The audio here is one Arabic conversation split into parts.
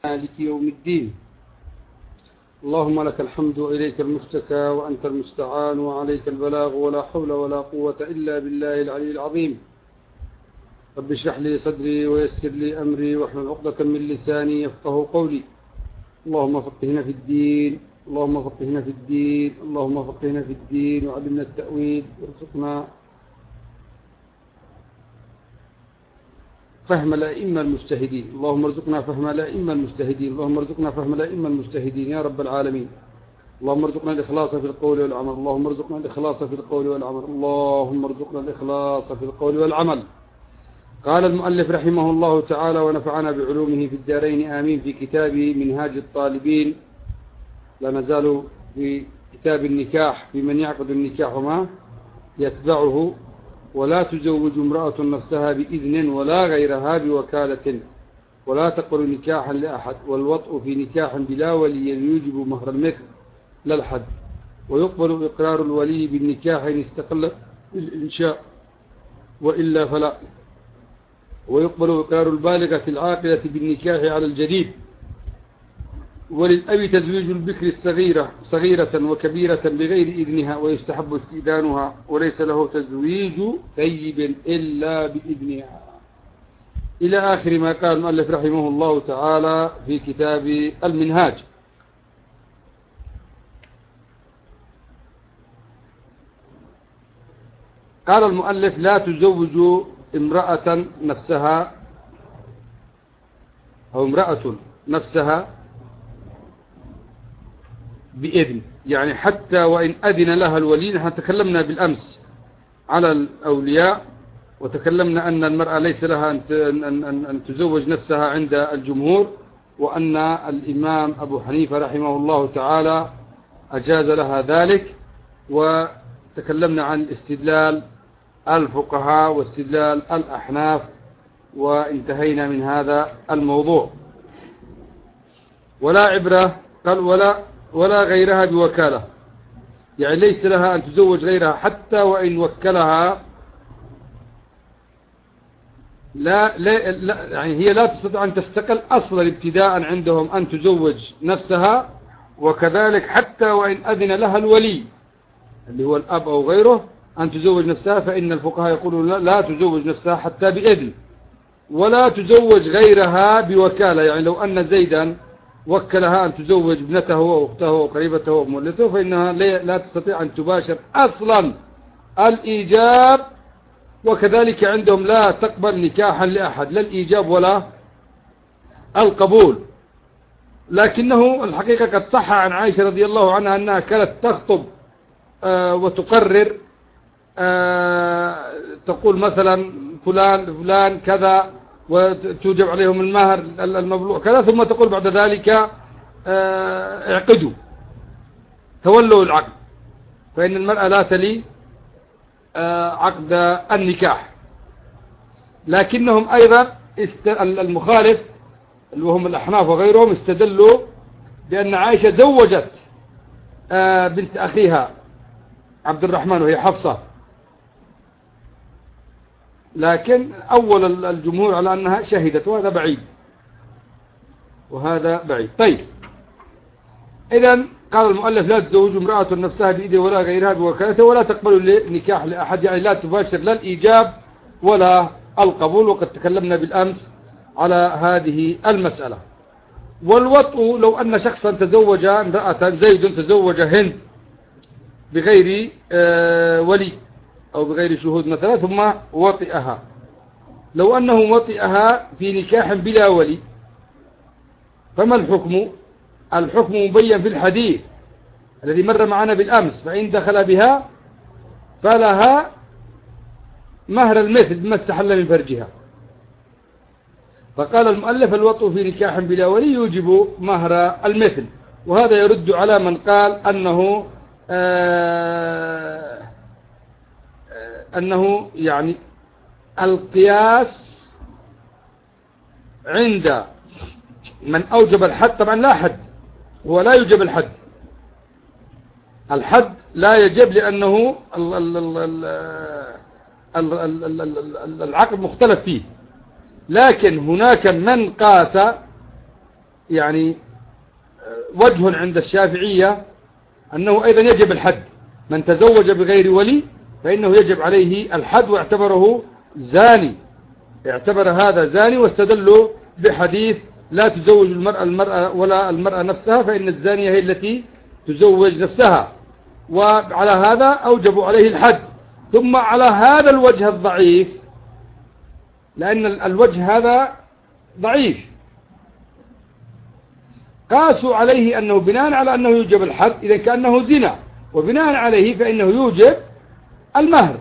مالك يوم الدين. اللهم لك الحمد وإليك المشتكى وأنت المستعان وعليك البلاغ ولا حول ولا قوة إلا بالله العلي العظيم. رب اشرح لي صدري ويسر لي أمري واحلل عقدة من لساني يفقه قولي. اللهم فقهنا في الدين، اللهم فقهنا في الدين، اللهم فقهنا في الدين وعلمنا التأويل وارزقنا فهم الأئمة المجتهدين. اللهم ارزقنا فهم الأئمة المجتهدين، اللهم ارزقنا فهم الأئمة المجتهدين يا رب العالمين. اللهم ارزقنا الإخلاص في القول والعمل، اللهم ارزقنا الإخلاص في القول والعمل، اللهم ارزقنا الإخلاص في القول والعمل. قال المؤلف رحمه الله تعالى ونفعنا بعلومه في الدارين آمين في كتاب منهاج الطالبين. لا نزال في كتاب النكاح في من يعقد النكاح وما يتبعه. ولا تزوج امرأة نفسها بإذن ولا غيرها بوكالة ولا تقبل نكاحا لأحد. والوطء في نكاح بلا ولي يوجب مهر المثل لا الحد. ويقبل إقرار الولي بالنكاح إن استقل بالإنشاء وإلا فلا. ويقبل إقرار البالغة العاقلة بالنكاح على الجديد. وللأب تزويج البكر صغيرة وكبيرة بغير إذنها ويستحب استئذانها، وليس له تزويج ثيب إلا بإذنها. إلى آخر ما قال المؤلف رحمه الله تعالى في كتاب المنهاج. قال المؤلف لا تزوج امرأة نفسها أو امرأة نفسها بإذن، يعني حتى وإن أذن لها الولي. نحن تكلمنا بالأمس على الأولياء وتكلمنا أن المرأة ليس لها أن تزوج نفسها عند الجمهور، وأن الإمام أبو حنيفة رحمه الله تعالى أجاز لها ذلك. وتكلمنا عن استدلال الفقهاء واستدلال الأحناف وانتهينا من هذا الموضوع. ولا عبرة قال ولا غيرها بوكالة، يعني ليس لها أن تزوج غيرها حتى وإن وكلها. لا يعني هي لا تستطيع أن تستقل أصلا ابتداء عندهم أن تزوج نفسها، وكذلك حتى وإن أذن لها الولي اللي هو الأب أو غيره أن تزوج نفسها، فإن الفقهاء يقولون لا تزوج نفسها حتى بإذن. ولا تزوج غيرها بوكالة، يعني لو أن زيدا وكلها أن تزوج ابنته وأخته وقريبته ومولته فإنها لا تستطيع أن تباشر أصلا الإيجاب. وكذلك عندهم لا تقبل نكاحا لأحد، لا الإيجاب ولا القبول. لكنه الحقيقة قد صح عن عائشة رضي الله عنها أنها كانت تخطب وتقرر، تقول مثلا فلان كذا وتوجب عليهم المهر المبلوغ كذا، ثم تقول بعد ذلك اعقدوا تولوا العقد، فإن المرأة لا تلي عقد النكاح. لكنهم أيضا المخالف اللي هم الأحناف وغيرهم استدلوا بأن عائشة زوجت بنت أخيها عبد الرحمن وهي حفصة، لكن أول الجمهور على أنها شهدت، وهذا بعيد. طيب، إذن قال المؤلف لا تزوج امرأة نفسها بإذن ولا غيرها بوكالته ولا تقبل نكاح لأحد، يعني لا تباشر لا الإيجاب ولا القبول. وقد تكلمنا بالأمس على هذه المسألة. والوطء لو أن شخصا تزوج امرأة، زيد تزوج هند بغير ولي أو بغير شهود مثلا ثم وطئها، لو أنه وطئها في نكاح بلا ولي فما الحكم؟ الحكم مبين في الحديث الذي مر معنا بالأمس. فإن دخل بها فلها مهر المثل بما استحل من فرجها. فقال المؤلف الوطء في نكاح بلا ولي يوجب مهر المثل. وهذا يرد على من قال أنه يعني القياس عند من أوجب الحد. طبعا لا حد، هو لا يوجب الحد لا يجب، لأنه العقد مختلف فيه. لكن هناك من قاس يعني وجه عند الشافعية أنه أيضا يجب الحد، من تزوج بغير ولي فإنه يجب عليه الحد، واعتبره زاني، اعتبر هذا زاني، واستدلوا بحديث لا تزوج المرأة ولا المرأة نفسها، فإن الزانية هي التي تزوج نفسها، وعلى هذا أوجبوا عليه الحد. ثم على هذا الوجه الضعيف، لأن الوجه هذا ضعيف، قاسوا عليه أنه بناء على أنه يوجب الحد إذا كأنه زنا، وبناء عليه فإنه يوجب المهر.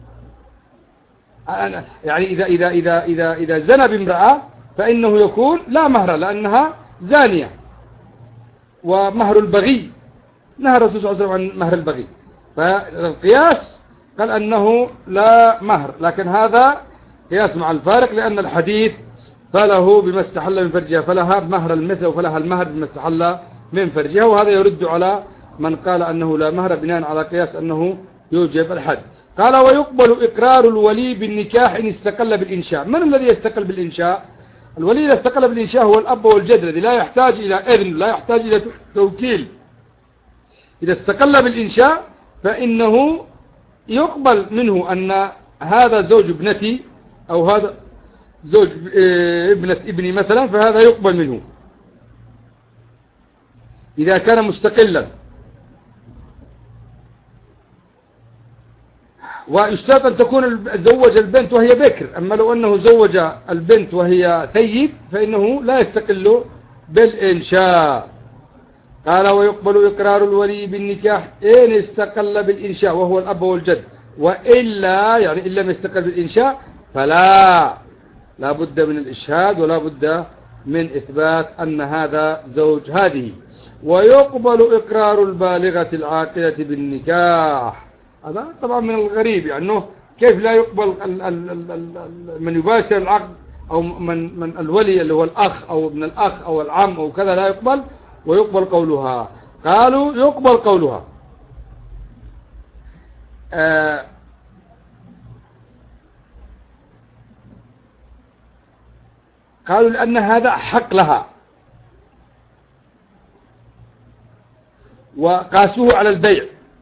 يعني إذا زنى بامرأة فإنه يكون لا مهر لأنها زانية، ومهر البغي نهى الرسول صلى الله عليه وسلم عن مهر البغي، فالقياس قال أنه لا مهر، لكن هذا قياس مع الفارق، لأن الحديث فله بما استحل من فرجها، فلها مهر المثل وفلها المهر بما استحل من فرجها، وهذا يرد على من قال أنه لا مهر بناء على قياس أنه يوجب الحد. قال ويقبل إقرار الولي بالنكاح إن استقل بالإنشاء. من الذي يستقل بالإنشاء؟ الولي إذا استقل بالإنشاء هو الأب والجد الذي لا يحتاج إلى إذن، لا يحتاج إلى توكيل. إذا استقل بالإنشاء فإنه يقبل منه أن هذا زوج ابنتي أو هذا زوج ابنة ابني مثلا، فهذا يقبل منه إذا كان مستقلا. ويشترط أن تكون زوج البنت وهي بكر، أما لو أنه زوج البنت وهي ثيب فإنه لا يستقل بالإنشاء. قال ويقبل إقرار الولي بالنكاح إن استقل بالإنشاء وهو الأب والجد، وإلا يعني إن لم يستقل بالإنشاء فلا بد من الإشهاد ولا بد من إثبات أن هذا زوج هذه. ويقبل إقرار البالغة العاقلة بالنكاح. هذا طبعا من الغريب، يعني كيف لا يقبل من يباشر العقد أو من الولي اللي هو الأخ أو ابن الأخ أو العم أو كذا لا يقبل، ويقبل قولها. قالوا يقبل قولها. قالوا لأن هذا حق لها، وقاسوه على البيع.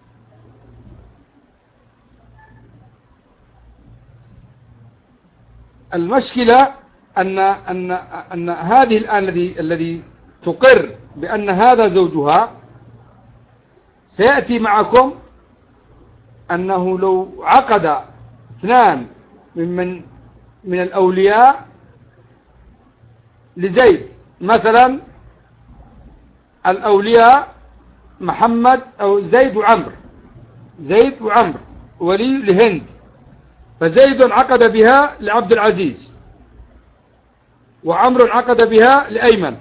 المشكلة أن هذه الآن الذي تقر بأن هذا زوجها، سيأتي معكم أنه لو عقد اثنان من الأولياء لزيد مثلا، الأولياء محمد أو زيد وعمر ولي لهند، فزيد عقد بها لعبد العزيز، وعمر عقد بها لأيمن.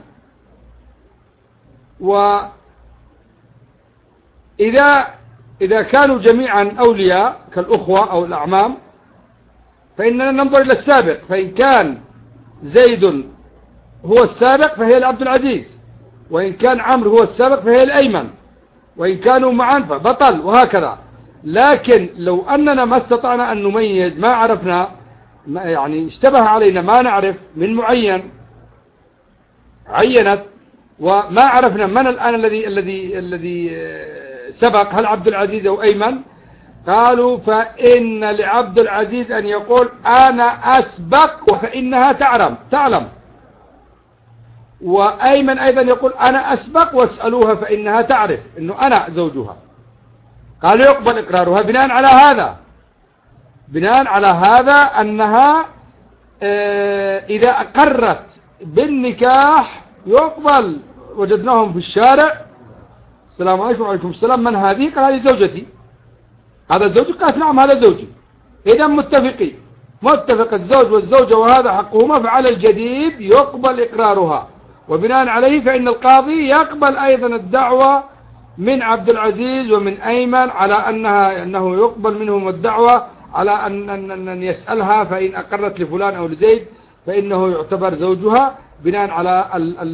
وإذا كانوا جميعا أولياء كالأخوة أو الأعمام فإننا ننظر إلى السابق، فإن كان زيد هو السابق فهي لعبد العزيز، وإن كان عمرو هو السابق فهي لأيمن، وإن كانوا معا فبطل، وهكذا. لكن لو أننا ما استطعنا أن نميز، ما عرفنا، يعني اشتبه علينا ما نعرف من معين عينت، وما عرفنا من الآن الذي سبق، هل عبد العزيز أو أيمن، قالوا فإن لعبد العزيز أن يقول أنا أسبق فإنها تعلم، وأيمن أيضا يقول أنا أسبق واسألوها فإنها تعرف أنه أنا زوجها. قالوا يقبل إقرارها بناء على هذا أنها إذا أقرت بالنكاح يقبل. وجدناهم في الشارع، السلام عليكم وعليكم السلام، من هذه؟ قال هذه زوجتي. هذا زوجك؟ قالت نعم هذا زوجي. إذا متفق الزوج والزوجة وهذا حقهما، فعلى الجديد يقبل إقرارها، وبناء عليه فإن القاضي يقبل أيضا الدعوة من عبد العزيز ومن أيمن على أنه يقبل منهم الدعوة على أن يسألها، فإن أقرت لفلان أو لزيد فإنه يعتبر زوجها، بناء على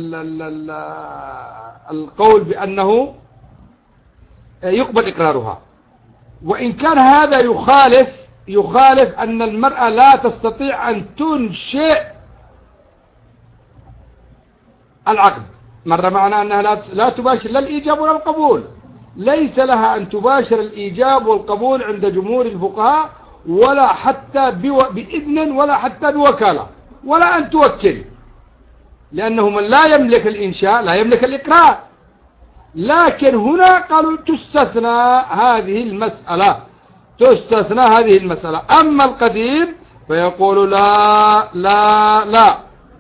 القول بأنه يقبل إقرارها. وإن كان هذا يخالف أن المرأة لا تستطيع أن تنشئ العقد. مر معنا أنها لا تباشر لا الإيجاب ولا القبول، ليس لها أن تباشر الإيجاب والقبول عند جمهور الفقهاء، ولا حتى بإذن ولا حتى بوكالة، ولا أن توكل، لأنه من لا يملك الإنشاء لا يملك الإقرار. لكن هنا قالوا تستثنى هذه المسألة، تستثنى هذه المسألة. أما القديم فيقول لا لا لا،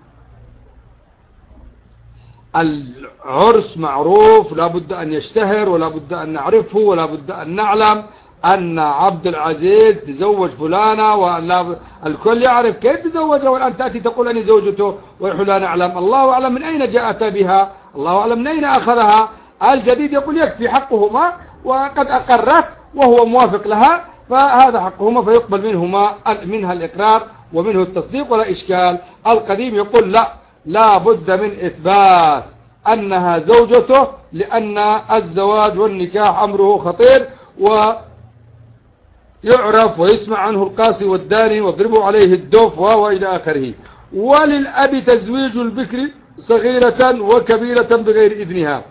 العرس معروف، لا بد أن يشتهر، ولا بد أن نعرفه، ولا بد أن نعلم أن عبد العزيز تزوج فلانة، وأن الكل يعرف كيف تزوجها، والآن تأتي تقول أني زوجته ونحن لا نعلم. الله أعلم من أين جاءت بها، الله أعلم من أين أخذها. الجديد يقول يكفي حقهما، وقد أقرت وهو موافق لها، فهذا حقهما، فيقبل منها الإقرار ومنه التصديق ولا إشكال. القديم يقول لا، لا بد من إثبات أنها زوجته، لأن الزواج والنكاح أمره خطير، ويعرف ويسمع عنه القاسي والداني واضربوا عليه الدف وإلى آخره. وللأب تزويج البكر صغيرة وكبيرة بغير إذنها.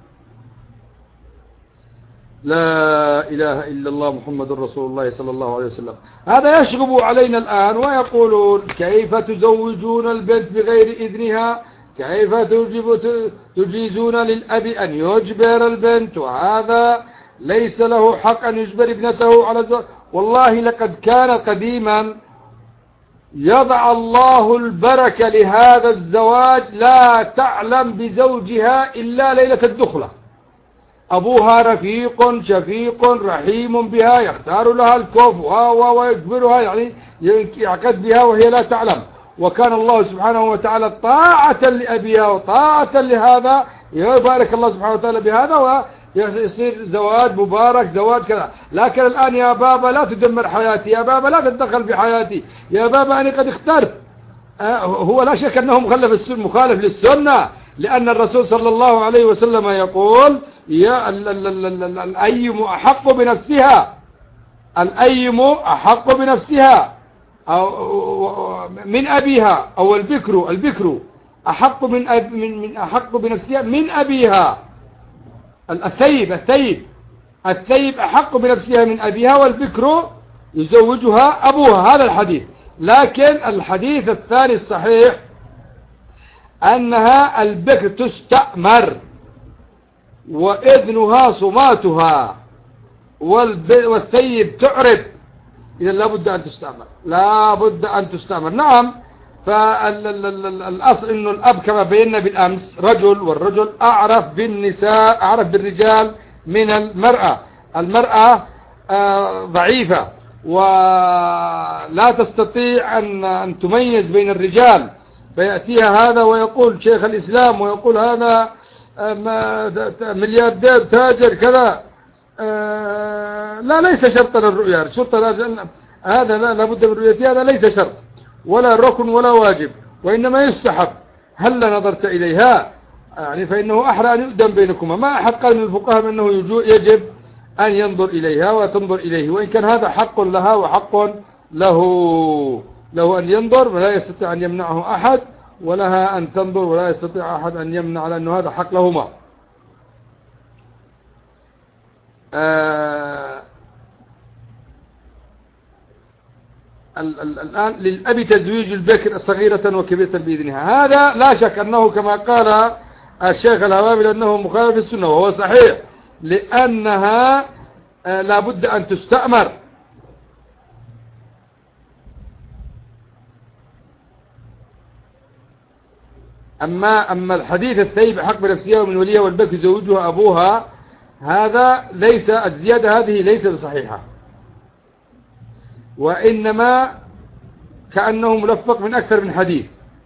لا إله إلا الله محمد رسول الله صلى الله عليه وسلم. هذا يشغب علينا الآن ويقولون كيف تزوجون البنت بغير إذنها، كيف تجيزون للأب أن يجبر البنت، وهذا ليس له حق أن يجبر ابنته على الزواج. والله لقد كان قديما يضع الله البركة لهذا الزواج، لا تعلم بزوجها إلا ليلة الدخلة. أبوها رفيق شفيق رحيم بها، يختار لها الكف ويجبرها، يعني يعقد بها وهي لا تعلم. وكان الله سبحانه وتعالى طاعة لأبيها وطاعة لهذا، يبارك الله سبحانه وتعالى بهذا ويصير زواج مبارك، زواج كذا. لكن الآن يا بابا لا تدمر حياتي، يا بابا لا تتدخل في حياتي، يا بابا أنا قد اخترت. هو لا شك أنه مخالف للسنة، لأن الرسول صلى الله عليه وسلم يقول يا الأيم أحق بنفسها، الأيم أحق بنفسها أو من أبيها، أو البكر أحق من أحق بنفسها من أبيها. الثيب أحق بنفسها من أبيها، والبكر يزوجها أبوها. هذا الحديث. لكن الحديث الثاني الصحيح أنها البكر تستأمر، وإذنها صماتها، والثيب تعرب. إذا لا بد أن تستأمر، لا بد أن تستأمر. نعم، فالأصل إنه الأب كما بينا بالأمس رجل، والرجل أعرف بالنساء، أعرف بالرجال من المرأة. المرأة ضعيفة ولا تستطيع أن تميز بين الرجال، فيأتيها هذا ويقول شيخ الإسلام، ويقول هذا ملياردير تاجر كذا. لا، ليس شرطا الرؤيا، هذا لا بد من رؤيته، هذا ليس شرط ولا ركن ولا واجب، وإنما يستحب. هل نظرت إليها يعني فإنه أحرى أن يؤدم بينكما. ما أحد قال من الفقهاء أنه يجب أن ينظر إليها وتنظر إليه، وإن كان هذا حق لها وحق له أن ينظر، ولا يستطيع أن يمنعه أحد، ولها أن تنظر، ولا يستطيع أحد أن يمنع، لأنه هذا حق لهما. الآن للأب تزويج البكر صغيرة وكبيرة بإذنها. هذا لا شك أنه كما قال الشيخ الهوامي أنه مخالف للسنة، وهو صحيح، لأنها لا بد أن تستأمر. أما الحديث الثيب حق بنفسها ومن وليها والبكر يزوجها أبوها، هذا ليس، الزيادة هذه ليست صحيحة، وإنما كأنه ملفق من أكثر من حديث.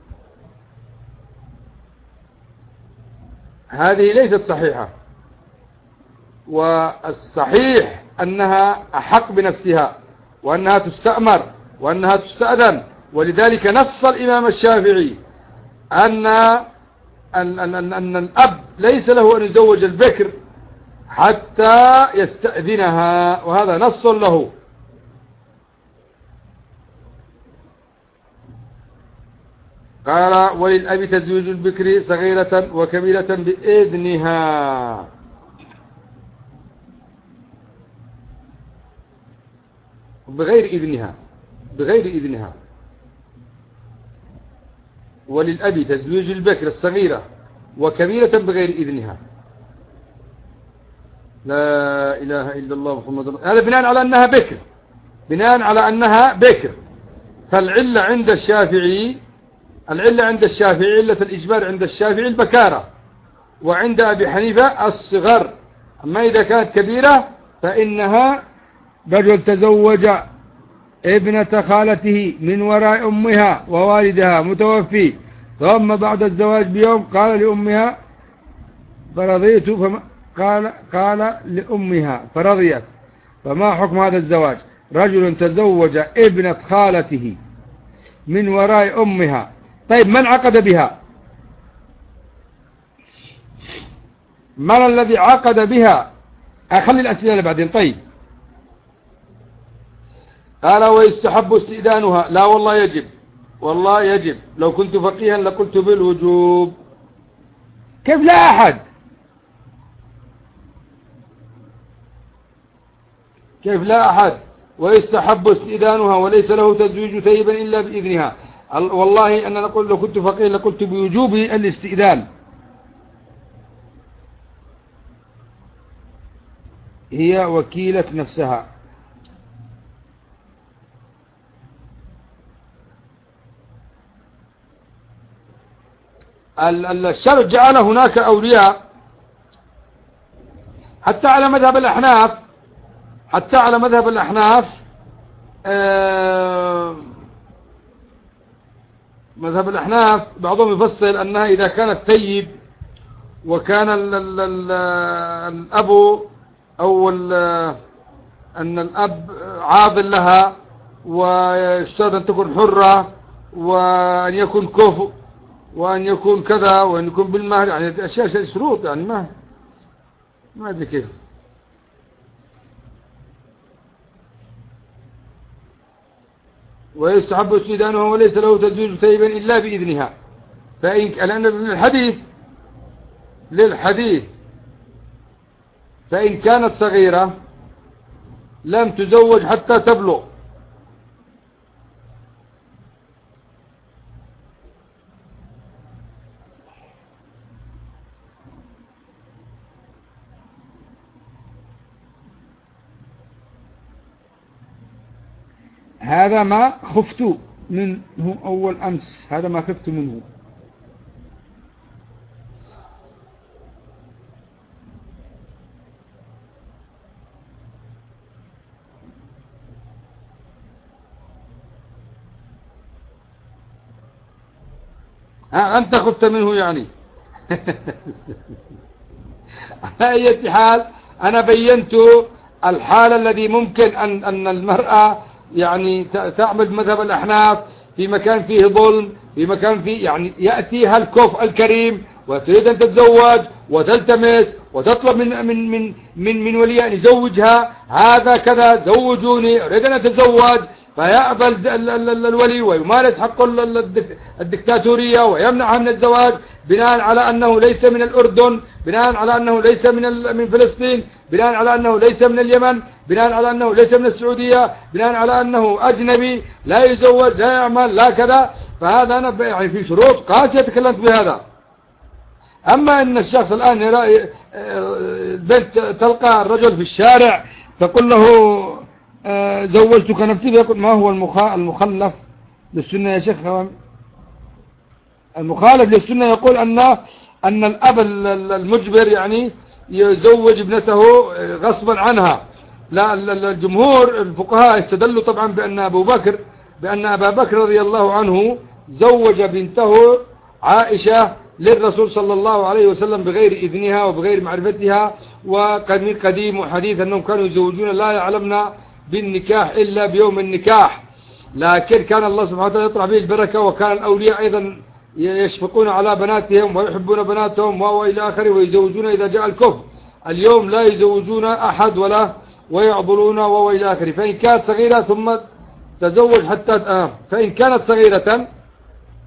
هذه ليست صحيحة، والصحيح أنها أحق بنفسها، وأنها تستأمر، وأنها تستأذن. ولذلك نص الإمام الشافعي أن الأب ليس له أن يزوج البكر حتى يستأذنها، وهذا نص له. قال وللأب تزويج البكر صغيرة وكبيرة بإذنها. بغير إذنها، بغير إذنها. وللأب تزويج البكر الصغيرة وكبيرة بغير إذنها. لا إله إلا الله محمد رسول الله. هذا بناء على أنها بكر، بناء على أنها بكر. فالعلة عند الشافعي، العلة عند الشافعي، علة الإجبار عند الشافعي البكارة، وعند أبي حنيفة الصغر. أما إذا كانت كبيرة فإنها رجل تزوج ابنة خالته من وراء أمها ووالدها متوفي، ثم بعد الزواج بيوم قال لأمها فرضيت، قال لأمها فرضيت. فما حكم هذا الزواج؟ رجل تزوج ابنة خالته من وراء أمها. طيب من عقد بها؟ من الذي عقد بها؟ أخلي الأسئلة بعدين. طيب قال ويستحب استئذانها. لا والله يجب، والله يجب. لو كنت فقيها لقلت بالوجوب. كيف لا أحد؟ كيف لا أحد؟ ويستحب استئذانها وليس له تزويج ثيبا إلا بإذنها. والله أنا نقول لو كنت فقيها لقلت بوجوب الاستئذان. هي وكيلة نفسها. الشرع جعل هناك أولياء حتى على مذهب الأحناف، حتى على مذهب الأحناف. مذهب الأحناف بعضهم يفصل أنها إذا كانت ثيب وكان الأب أو أن الأب عاضل لها ويشترط أن تكون حرة وأن يكون كفء وأن يكون كذا وأن يكون بالمهر، يعني أشياء شروط، يعني ما أدري كيف. ويستحب استئذانها وليس له تزويج ثيبا إلا بإذنها. لأن للحديث فإن كانت صغيرة لم تزوج حتى تبلغ. هذا ما خفت منه أول أمس، هذا ما خفت منه. أنت خفت منه يعني. على أي حال أنا بينت الحالة الذي ممكن أن المرأة يعني تعمل مذهب الأحناف في مكان فيه ظلم، في مكان فيه يعني يأتيها الكفء الكريم وتريد أن تتزوج وتلتمس وتطلب من ولي أن يزوجها، هذا كذا زوجوني أريد أن أتزوج، فيأبى الولي ويمارس حق الدكتاتورية ويمنعها من الزواج بناء على أنه ليس من الأردن، بناء على أنه ليس من فلسطين، بناء على أنه ليس من اليمن، بناء على أنه ليس من السعودية، بناء على أنه أجنبي لا يزوج لا يعمل لا كذا. فهذا أنا يعني في شروط قاسية تكلمت بهذا. أما أن الشخص الآن يرى البنت تلقى الرجل في الشارع تقول له زوجتك نفسي، فيقول ما هو المخلف للسنة يا شيخ؟ المخالف للسنة يقول أن الأب المجبر يعني يزوج ابنته غصبا عنها. لا، الجمهور الفقهاء استدلوا طبعا بأن أبا بكر رضي الله عنه زوج بنته عائشة للرسول صلى الله عليه وسلم بغير إذنها وبغير معرفتها، وقد من قديم وحديث أنهم كانوا يزوجون لا يعلمن بالنكاح إلا بيوم النكاح، لكن كان الله سبحانه وتعالى يطرح به البركة، وكان الأولياء أيضا يشفقون على بناتهم ويحبون بناتهم وإلى آخره ويزوجون إذا جاء الكفر. اليوم لا يزوجون أحد ولا ويعضلون وإلى آخره. فإن كانت صغيرة ثم تزوج حتى فإن كانت صغيرة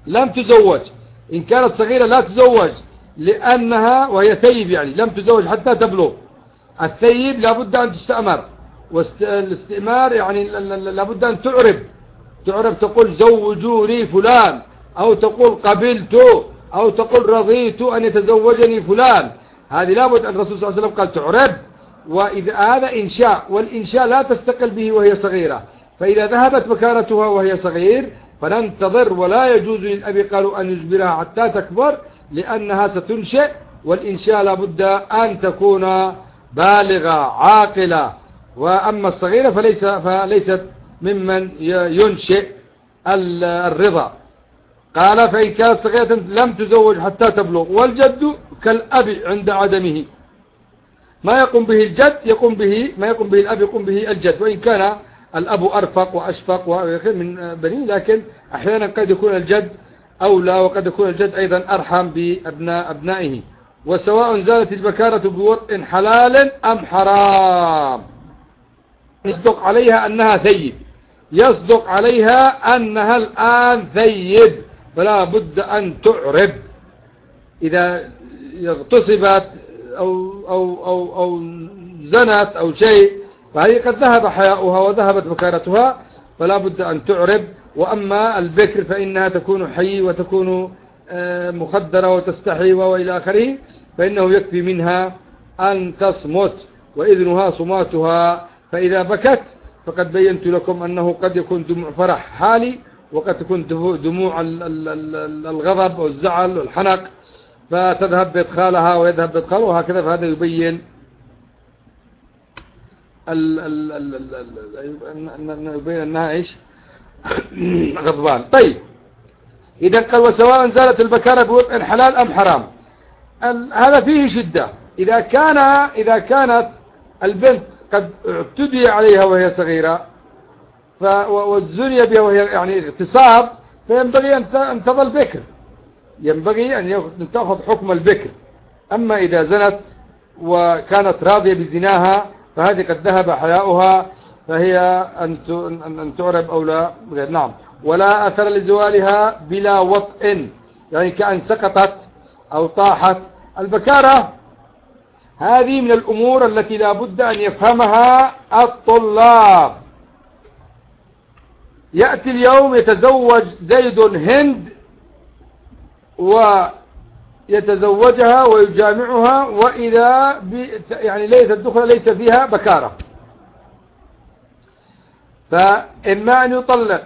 لم تزوج. إن كانت صغيرة لا تزوج لأنها وهي ثيب، يعني لم تزوج حتى تبلغ. الثيب لابد أن تستأمر، والاستئمار يعني لابد أن تعرب تقول زوجوني فلان، أو تقول قبلت، أو تقول رضيت أن يتزوجني فلان. هذه لابد أن الرسول صلى الله عليه وسلم قال تعرب. وإذا هذا إنشاء، والإنشاء لا تستقل به وهي صغيرة. فإذا ذهبت بكارتها وهي صغير فننتظر، ولا يجوز للأب قالوا أن يجبرها حتى تكبر، لأنها ستنشئ، والإنشاء لابد أن تكون بالغة عاقلة. وأما الصغيرة فليست ممن ينشئ الرضا. قال فإن كانت صغيرة لم تزوج حتى تبلغ. والجد كالأب عند عدمه، ما يقوم به الجد يقوم به، ما يقوم به الأب يقوم به الجد، وإن كان الأب أرفق وأشفق من بنيه، لكن أحيانا قد يكون الجد أولى، وقد يكون الجد أيضا أرحم بأبنائه. وسواء زالت البكارة بوطء حلال أم حرام. يصدق عليها أنها ثيب، يصدق عليها أنها الآن ثيب، فلا بد أن تعرب. إذا اغتصبت أو زنت أو شيء، فهي قد ذهب حياؤها وذهبت بكارتها، فلا بد أن تعرب. وأما البكر فإنها تكون حي وتكون مخدرة وتستحي وإلى آخره، فإنه يكفي منها أن تصمت، وإذنها صماتها. فإذا بكت فقد بينت لكم أنه قد يكون دموع فرح حالي، وقد تكون دموع الغضب والزعل والحنق، فتذهب بإدخالها ويذهب بإدخاله، وهكذا. فهذا يبين أنها إيش؟ غضبان. طيب، إذا قال وسواء زالت البكارة بوطء حلال أم حرام، هذا فيه شدة. إذا كانت البنت قد اعتدي عليها وهي صغيرة والزني بها وهي يعني اغتصاب، فينبغي أن تظل بكر، ينبغي أن تأخذ حكم البكر. أما إذا زنت وكانت راضية بزناها فهذه قد ذهب حياؤها، فهي أن تعرب أو لا. نعم. ولا أثر لزوالها بلا وطء، يعني كأن سقطت أو طاحت. البكارة هذه من الأمور التي لا بد أن يفهمها الطلاب. يأتي اليوم يتزوج زيد هند ويتزوجها ويجامعها، وإذا يعني ليلة الدخل ليس فيها بكارة، فإما أن يطلق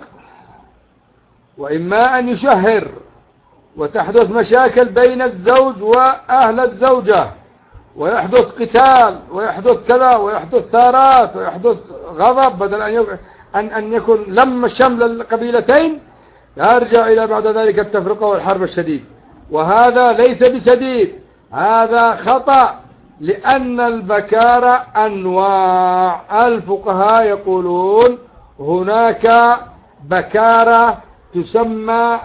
وإما أن يشهر، وتحدث مشاكل بين الزوج وأهل الزوجة، ويحدث قتال، ويحدث كذا، ويحدث ثارات، ويحدث غضب، بدل أن يكون لم شمل القبيلتين، يرجع إلى بعد ذلك التفرقة والحرب الشديد. وهذا ليس بسديد، هذا خطأ، لأن البكارة أنواع. الفقهاء يقولون هناك بكارة تسمى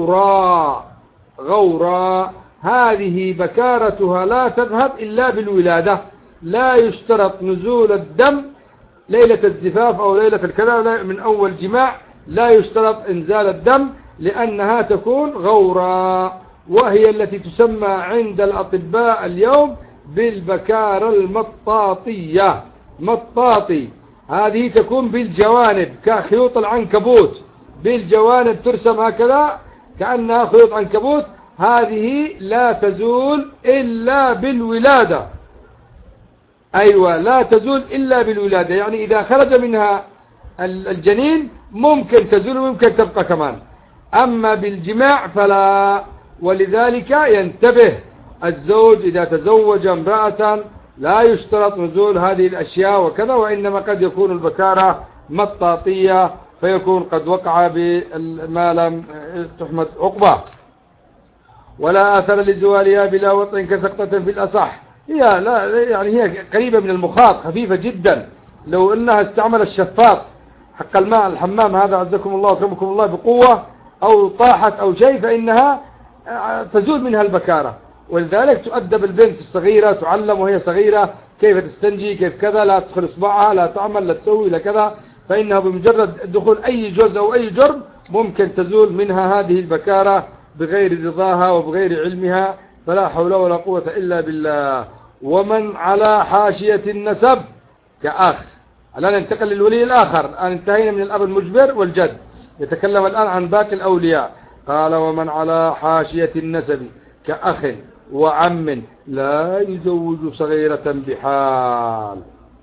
غوراء، هذه بكارتها لا تذهب إلا بالولادة، لا يشترط نزول الدم ليلة الزفاف أو ليلة الكذا من أول جماع، لا يشترط إنزال الدم، لأنها تكون غوراء، وهي التي تسمى عند الأطباء اليوم بالبكارة المطاطية. مطاطي هذه تكون بالجوانب كخيوط العنكبوت، بالجوانب ترسم هكذا كأنها خيوط عنكبوت. هذه لا تزول إلا بالولادة. أيوة، لا تزول إلا بالولادة، يعني إذا خرج منها الجنين ممكن تزول وممكن تبقى كمان، أما بالجماع فلا. ولذلك ينتبه الزوج إذا تزوج امرأة، لا يشترط نزول هذه الأشياء وكذا، وإنما قد يكون البكارة مطاطية، فيكون قد وقع بما لم تحمد عقبه. ولا أثر لزوالها بلا وطء كسقطة في الأصح. هي لا يعني هي قريبة من المخاط، خفيفة جدا. لو أنها استعمل الشفاط حق الماء الحمام هذا عزكم الله وكرمكم الله بقوة، أو طاحت أو شيء، فإنها تزول منها البكارة. ولذلك تؤدب البنت الصغيرة، تعلم وهي صغيرة كيف تستنجي، كيف كذا، لا تدخل إصبعها، لا تعمل، لا تسوي، لا كذا، فإنها بمجرد دخول أي جزء أو أي جرم ممكن تزول منها هذه البكارة بغير رضاها وبغير علمها، فلا حول ولا قوة إلا بالله. ومن على حاشية النسب كأخ. الآن ننتقل للولي الآخر، الآن انتهينا من الأب المجبر والجد، يتكلم الآن عن باقي الأولياء. قال ومن على حاشية النسب كأخ وعم لا يزوج صغيرة بحال.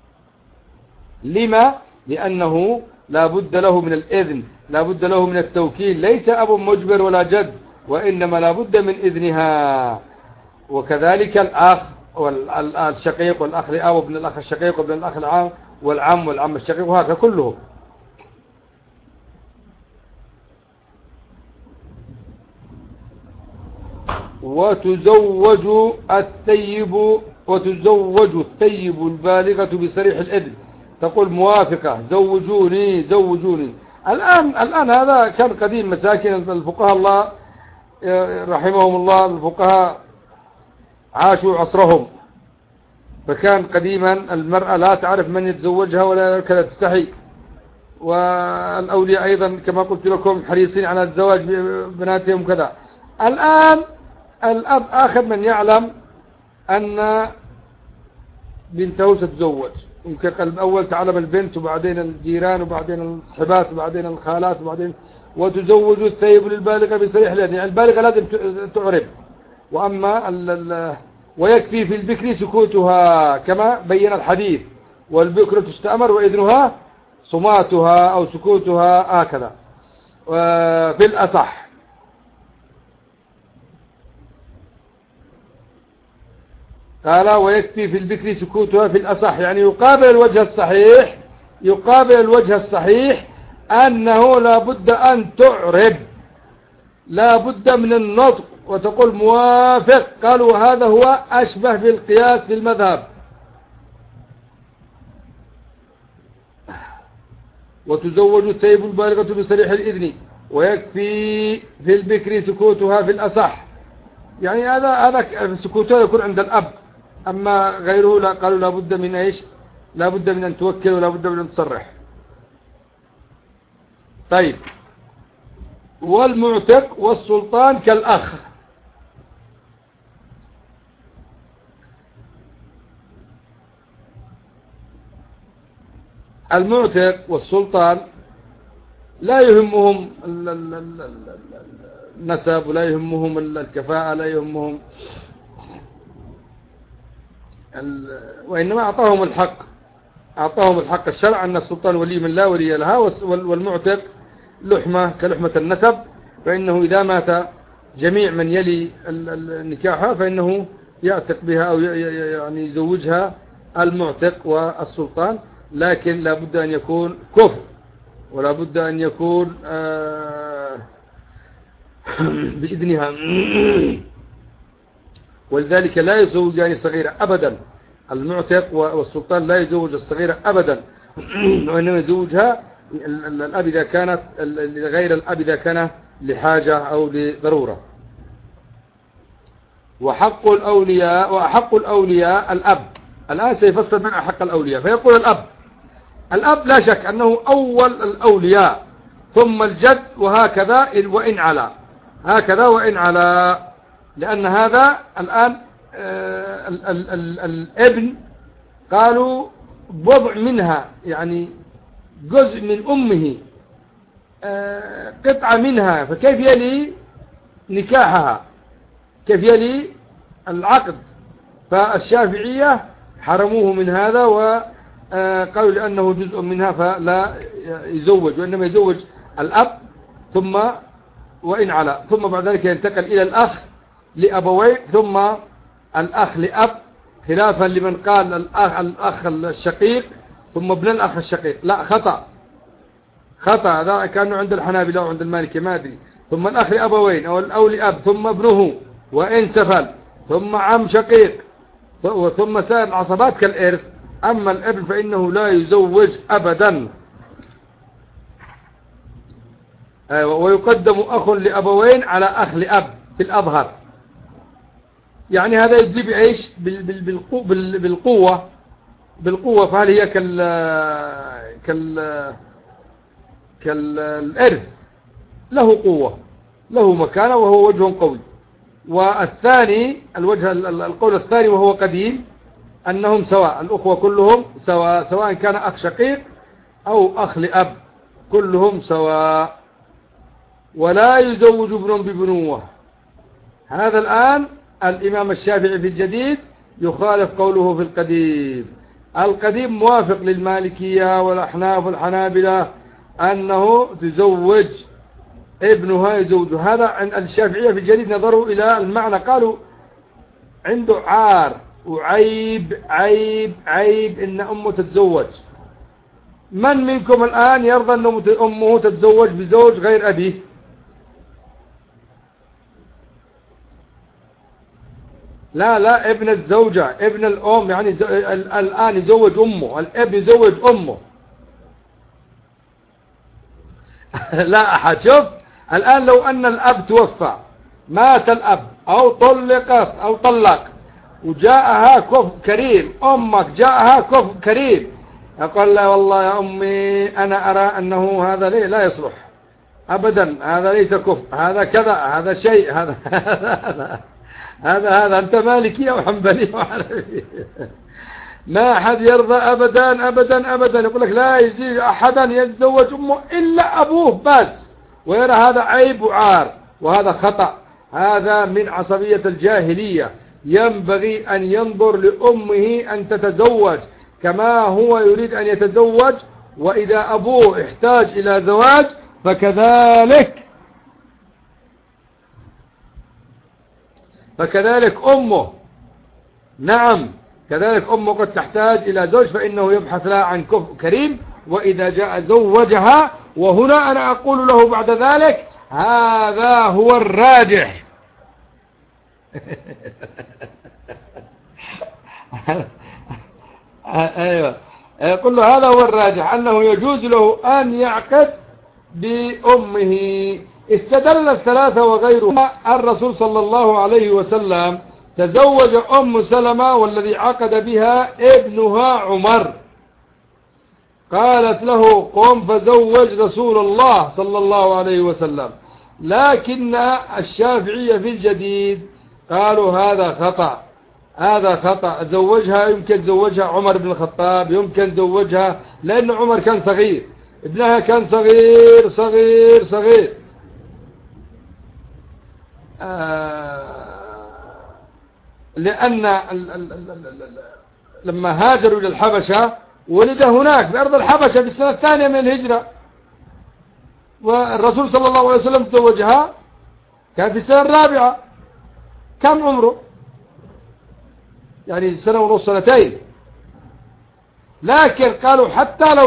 لما؟ لأنه لا بد له من الإذن، لا بد له من التوكيل، ليس أب مجبر ولا جد، وإنما لا بد من إذنها. وكذلك الأخ والشقيق والأخ لأب وابن الأخ الشقيق وابن الأخ العام والعم الشقيق، وهكذا كلهم. وتزوج الثيب البالغة بصريح الإذن، تقول موافقة زوجوني زوجوني. الآن هذا كان قديم، مساكن الفقهاء الله رحمهم الله، الفقهاء عاشوا عصرهم، فكان قديما المرأة لا تعرف من يتزوجها ولا كذا، تستحي. والأولياء أيضا كما قلت لكم حريصين على الزواج ببناتهم كذا. الآن الأب آخر من يعلم أن بنته ستتزوج، يمكن الأول تعلم البنت وبعدين الجيران وبعدين الصحبات وبعدين الخالات وبعدين. وتزوج الثيب للبالغة بصريح اليد، يعني البالغة لازم تعرب. وأما ويكفي في البكر سكوتها كما بين الحديث، والبكر تستأمر وإذنها صماتها أو سكوتها هكذا في الأصح. قال ويكفي في البكر سكوتها في الأصح، يعني يقابل الوجه الصحيح أنه لا بد أن تعرب، لا بد من النطق وتقول موافق. قالوا هذا هو أشبه بالقياس في المذهب. وتزوج الثيب البالغة بصريح الإذن، ويكفي في البكر سكوتها في الأصح، يعني هذا سكوتها يكون عند الأب، أما غيره لا، قالوا لا بد من إيش؟ لا بد من أن توكل ولا بد من أن تصرح. طيب، والمعتق والسلطان كالأخ. المعتق والسلطان لا يهمهم النسب ولا يهمهم الكفاءة، لا يهمهم وإنما أعطاهم الحق الشرع أن السلطان ولي من لا ولي لها، والمعتق لحمة كلحمة النسب، فإنه إذا مات جميع من يلي النكاح فإنه يعتق بها أو يعني يزوجها المعتق والسلطان، لكن لا بد أن يكون كفر ولا بد أن يكون بإذنها. ولذلك لا يزوجان الصغيرة أبدا، المعتق والسلطان لا يزوج الصغيرة أبدا، وإنما يزوجها الأب إذا كانت غير الأب إذا كان لحاجة أو لضرورة. وأحق الأولياء الأب. الآن سيفصل من أحق الأولياء، فيقول الأب لا شك أنه أول الأولياء، ثم الجد، وهكذا وإن على لأن هذا الآن الابن قالوا بضع منها، يعني جزء من أمه، قطعة منها، فكيف يلي نكاحها؟ كيف يلي العقد؟ فالشافعية حرموه من هذا وقالوا لأنه جزء منها فلا يزوج، وإنما يزوج الأب ثم وإن على، ثم بعد ذلك ينتقل إلى الأخ لأبوين ثم الأخ لأب، خلافا لمن قال الأخ الشقيق ثم ابن الأخ الشقيق. لا، خطأ هذا كانوا عند الحنابلة وعند المالكية ما أدري. ثم الأخ لأبوين أو لأب ثم ابنه وإن سفل ثم عم شقيق ثم سائر العصبات كالإرث. أما الابن فإنه لا يزوج أبدا. ويقدم أخ لأبوين على أخ لأب في الأظهر، يعني هذا يدلي بإيش؟ بالقوة. فهل هي كالإرث؟ له قوة، له مكانة، وهو وجه قوي. والثاني القول الثاني وهو قديم، أنهم سواء، الأخوة كلهم سواء، سواء كان أخ شقيق أو أخ لأب، كلهم سواء، ولا يزوج ابن ببنوة. هذا الآن الإمام الشافعي في الجديد يخالف قوله في القديم. القديم موافق للمالكية والأحناف والحنابلة أنه تزوج ابنها يزوجها. هذا عند الشافعية في الجديد نظروا إلى المعنى، قالوا عنده عار وعيب، عيب إن أمه تتزوج. من منكم الآن يرضى أن أمه تتزوج بزوج غير أبيه؟ لا ابن الزوجة، ابن الأم، يعني الآن يزوج أمه، الابن يزوج أمه. لا أحد. شوف الآن لو أن الأب توفى، مات الأب أو طلقت أو طلق، وجاءها كف كريم، أمك جاءها كف كريم، يقول لا والله يا أمي أنا أرى أنه هذا لا يصلح أبدا، هذا ليس كف، هذا كذا، هذا شيء، هذا أنت مالكي أو حنبلي ما أحد يرضى أبدا أبدا أبدا. يقول لك لا يجوز أحدا يتزوج أمه إلا أبوه بس، ويرى هذا عيب وعار، وهذا خطأ. هذا من عصبية الجاهلية. ينبغي أن ينظر لأمه أن تتزوج كما هو يريد أن يتزوج، وإذا أبوه احتاج إلى زواج فكذلك أمه. نعم، كذلك أمه قد تحتاج إلى زوج، فإنه يبحث لها عن كف كريم، وإذا جاء زوجها. وهنا أنا أقول له بعد ذلك هذا هو الراجح. أيوة، يقول له هذا هو الراجح، أنه يجوز له أن يعقد بأمه. استدل الثلاثة وغيرها. الرسول صلى الله عليه وسلم تزوج أم سلمة والذي عقد بها ابنها عمر. قالت له قم فزوج رسول الله صلى الله عليه وسلم. لكن الشافعية في الجديد قالوا هذا خطأ. زوجها، يمكن زوجها عمر بن الخطاب، يمكن زوجها لأن عمر كان صغير، ابنها كان صغير. لأن لما هاجروا إلى الحبشة ولد هناك بأرض الحبشة في السنة الثانية من الهجرة، والرسول صلى الله عليه وسلم تزوجها كان في السنة الرابعة. كم عمره؟ يعني سنة ونص، سنتين. لكن قالوا حتى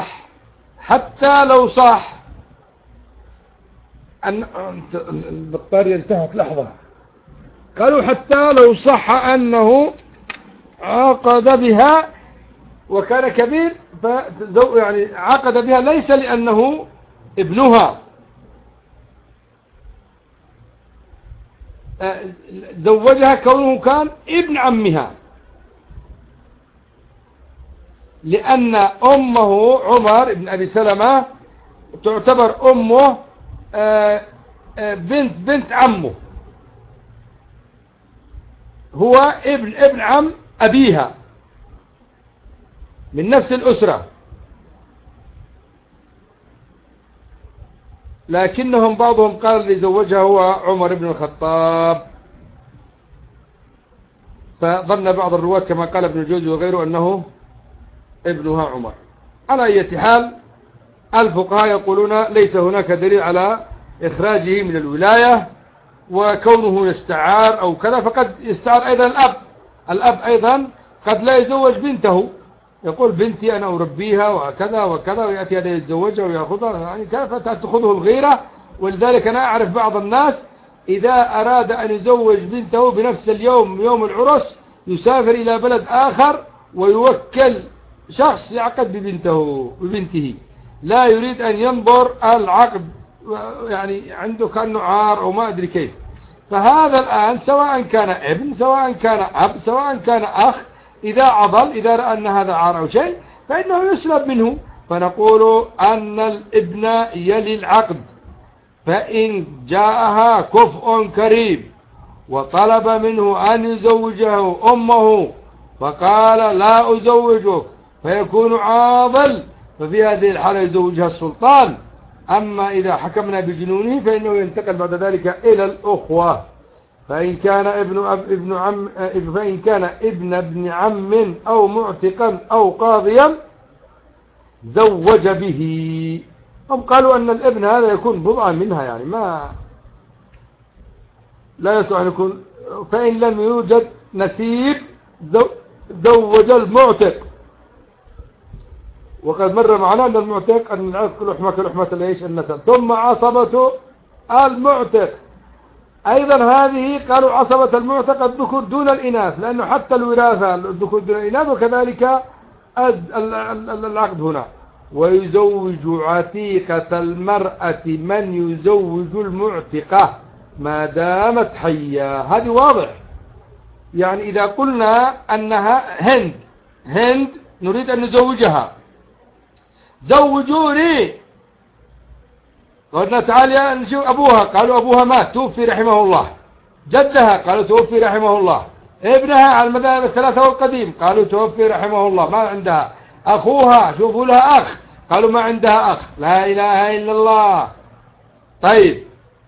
لو صح أن البطارية انتهت لحظة. قالوا حتى لو صح أنه عقد بها وكان كبير، يعني عقد بها ليس لأنه ابنها، زوجها كونه كان ابن عمها، لأن أمه عمر بن أبي سلمة تعتبر أمه بنت عمه، هو ابن عم أبيها من نفس الأسرة. لكنهم بعضهم قال اللي زوجها هو عمر بن الخطاب، فظن بعض الرواة كما قال ابن الجوزي وغيره أنه ابنها عمر. على أي حال الفقهاء يقولون ليس هناك دليل على إخراجه من الولاية، وكونه يستعار أو كذا، فقد يستعار أيضا الأب أيضا قد لا يزوج بنته، يقول بنتي أنا أربيها وكذا وكذا، ويأتي هذا يتزوجها ويأخذها، يعني كذا، فتأخذه الغيرة. ولذلك أنا أعرف بعض الناس إذا أراد أن يزوج بنته بنفس اليوم، يوم العرس، يسافر إلى بلد آخر ويوكل شخص يعقد ببنته، لا يريد أن ينظر العقد، يعني عنده كأنه عار أو ما أدري كيف. فهذا الآن سواء كان ابن، سواء كان أب، سواء كان أخ، إذا عضل، إذا رأى أن هذا عار أو شيء، فإنه يسلب منه. فنقول أن الابن يلي العقد، فإن جاءها كفء كريم وطلب منه أن يزوجه أمه فقال لا أزوجك فيكون عاضل، ففي هذه الحالة يزوجها السلطان. أما إذا حكمنا بجنونه فإنه ينتقل بعد ذلك إلى الأخوة. فإن كان ابن عم أو معتقا أو قاضيا زوج به. هم قالوا أن الابن هذا يكون بضعا منها، يعني لا يصح أن يكون. فإن لم يوجد نسيب زوج المعتق. وقد مر معنا أن المعتق أن العتق لحمة كلحمة ليش النسب. ثم عصبة المعتق أيضا هذه قالوا عصبة المعتق الذكور دون الإناث، لأنه حتى الوراثة الذكور دون الإناث، وكذلك العقد هنا. ويزوج عتيقة المرأة من يزوج المعتقة ما دامت حية. هذه واضح. يعني إذا قلنا أنها هند نريد أن نزوجها، زوجوني، قلنا تعالى نشوف أبوها، قالوا أبوها مات توفي رحمه الله. جدها قالوا توفي رحمه الله. ابنها على المذاهب الثلاثة والقديم قالوا توفي رحمه الله ما عندها. أخوها شوفوا لها أخ، قالوا ما عندها أخ. لا إله إلا الله. طيب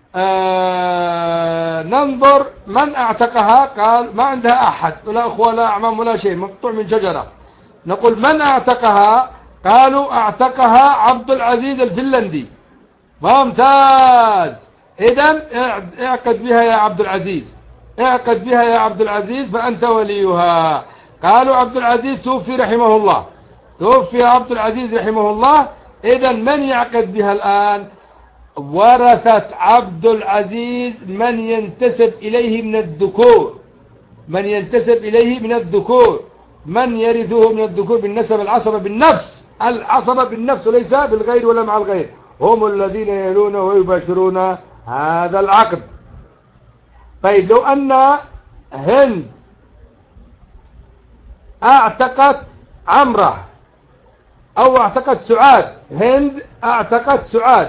ننظر من اعتقها، قال ما عندها أحد، ولا أخوة ولا أعمام ولا شيء، مقطوع من شجرة. نقول من اعتقها؟ قالوا اعتقها عبد العزيز الفنلندي. ممتاز. إذن اعقد بها يا عبد العزيز، اعقد بها يا عبد العزيز فأنت وليها. قالوا عبد العزيز توفي رحمه الله، توفي عبد العزيز رحمه الله. إذن من يعقد بها الآن؟ ورثت عبد العزيز من ينتسب إليه من الذكور، من ينتسب إليه من الذكور، من يرثه من الذكور بالنسب، العصبة بالنفس، العصبة بالنفس وليس بالغير ولا مع الغير، هم الذين يلون ويباشرون هذا العقد. طيب لو أن هند اعتقت عمرة أو اعتقت سعاد، هند اعتقت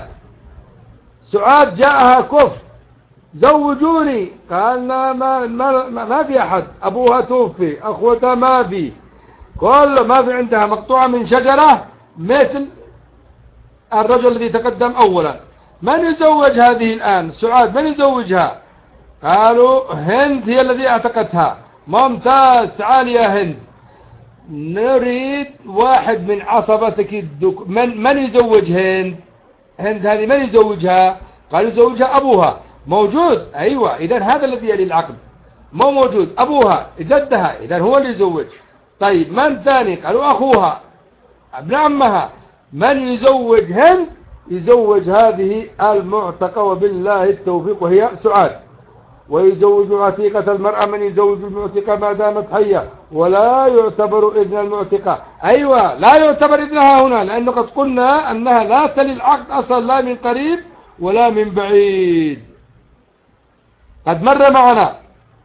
سعاد جاءها كفر، زوجوني، قال ما في أحد، أبوها توفي، أخوتها ما في، كل ما في عندها، مقطوعة من شجرة مثل الرجل الذي تقدم أولا. من يزوج هذه الآن؟ سعاد من يزوجها؟ قالوا هند هي الذي اعتقتها. ممتاز. تعال يا هند، نريد واحد من عصبتك من يزوج هند؟ هند هذه من يزوجها؟ قالوا يزوجها أبوها. موجود؟ أيوة. إذن هذا الذي يلي العقد. مو موجود أبوها جدها، إذن هو اللي يزوج. طيب من ثاني؟ قالوا أخوها ابن عمها. من يزوج هند؟ يزوج هذه المعتقة وبالله التوفيق وهي سعاد. ويزوج عتيقة المرأة من يزوج المعتقة ما دامت حية، ولا يعتبر ابن المعتقة. أيوة لا يعتبر ابنها هنا، لأنه قد قلنا أنها لا تلي العقد أصلا، لا من قريب ولا من بعيد. قد مر معنا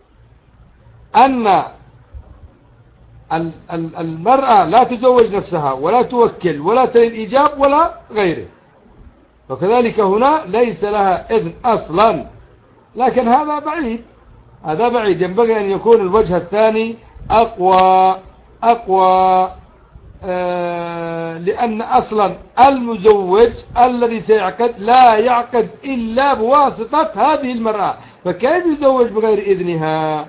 أن المرأة لا تزوج نفسها ولا توكل ولا تلي الإيجاب ولا غيره، وكذلك هنا ليس لها إذن أصلا. لكن هذا بعيد، هذا بعيد. ينبغي أن يكون الوجه الثاني أقوى لأن أصلا المزوج الذي سيعقد لا يعقد إلا بواسطة هذه المرأة، فكيف يزوج بغير إذنها؟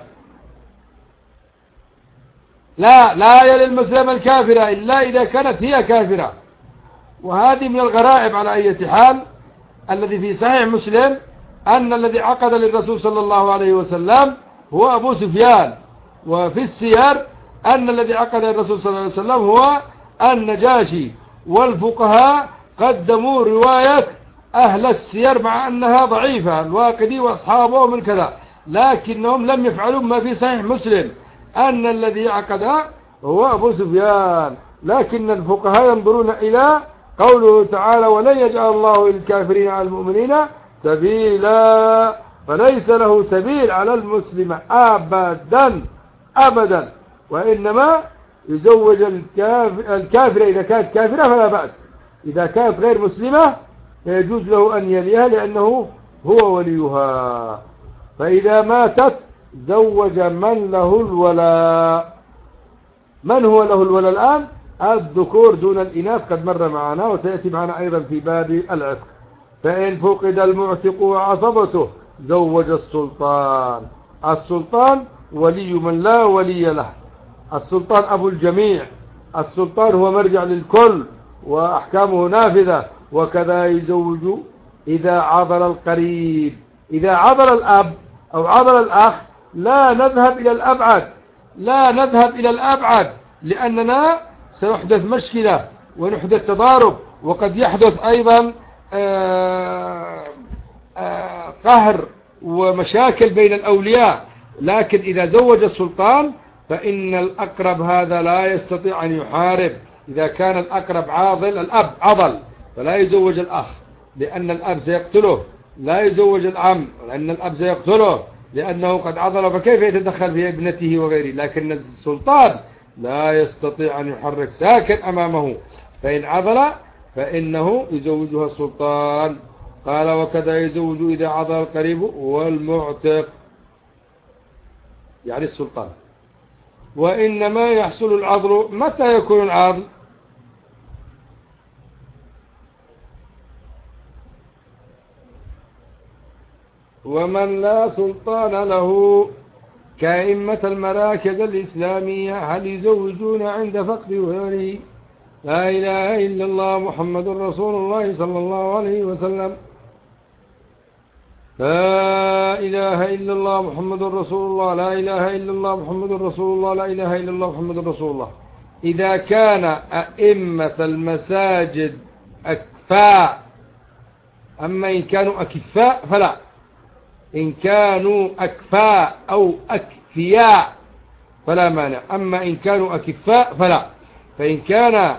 لا يلي المسلمة الكافرة إلا إذا كانت هي كافرة. وهذه من الغرائب على أي حال. الذي في صحيح مسلم أن الذي عقد للرسول صلى الله عليه وسلم هو أبو سفيان، وفي السير أن الذي عقد للرسول صلى الله عليه وسلم هو النجاشي. والفقهاء قدموا رواية أهل السير مع أنها ضعيفة، الواقدي وأصحابه من كذا، لكنهم لم يفعلوا ما في صحيح مسلم أن الذي عقد هو أبو سفيان. لكن الفقهاء ينظرون إلى قوله تعالى ولن يجعل الله للكافرين على المؤمنين سبيلا، فليس له سبيل على المسلم أبدا. وإنما يزوج الكافر إذا كانت كافرة فلا بأس، إذا كانت غير مسلمة فيجوز له أن يليها لأنه هو وليها. فإذا ماتت زوج من له الولاء. من هو له الولاء الآن؟ الذكور دون الإناث، قد مر معنا وسيأتي معنا أيضا في باب العتق. فإن فقد المعتق وعصبته زوج السلطان. السلطان ولي من لا ولي له، السلطان أبو الجميع، السلطان هو مرجع للكل وأحكامه نافذة. وكذا يزوج إذا عضل القريب. إذا عضل الأب أو عضل الأخ لا نذهب إلى الأبعد، لا نذهب إلى الأبعد، لأننا سنحدث مشكلة ونحدث تضارب، وقد يحدث أيضا قهر ومشاكل بين الأولياء. لكن إذا زوج السلطان فإن الأقرب هذا لا يستطيع أن يحارب. إذا كان الأقرب عاضل، الأب عضل، فلا يزوج الأخ لأن الأب سيقتله. لا يزوج العم لأن الأب سيقتله لأنه قد عضل، فكيف يتدخل في ابنته وغيره. لكن السلطان لا يستطيع أن يحرك ساكن أمامه، فإن عضل فإنه يزوجها السلطان. قال وكذا يزوج إذا عضل القريب والمعتق، يعني السلطان. وإنما يحصل العضل. متى يكون العضل؟ ومن لا سلطان له كأئمة المراكز الإسلامية هل يزوجون عند فقد ولي؟ لا إله إلا الله محمد رسول الله صلى الله عليه وسلم. لا إله إلا الله محمد رسول الله. لا إله إلا الله محمد رسول الله. لا إله إلا الله محمد رسول الله. إذا كان أئمة المساجد أكفاء، أما إن كانوا أكفاء فلا. إن كانوا أكفاء أو أكفياء فلا مانع، أما إن كانوا أكفاء فلا. فإن كان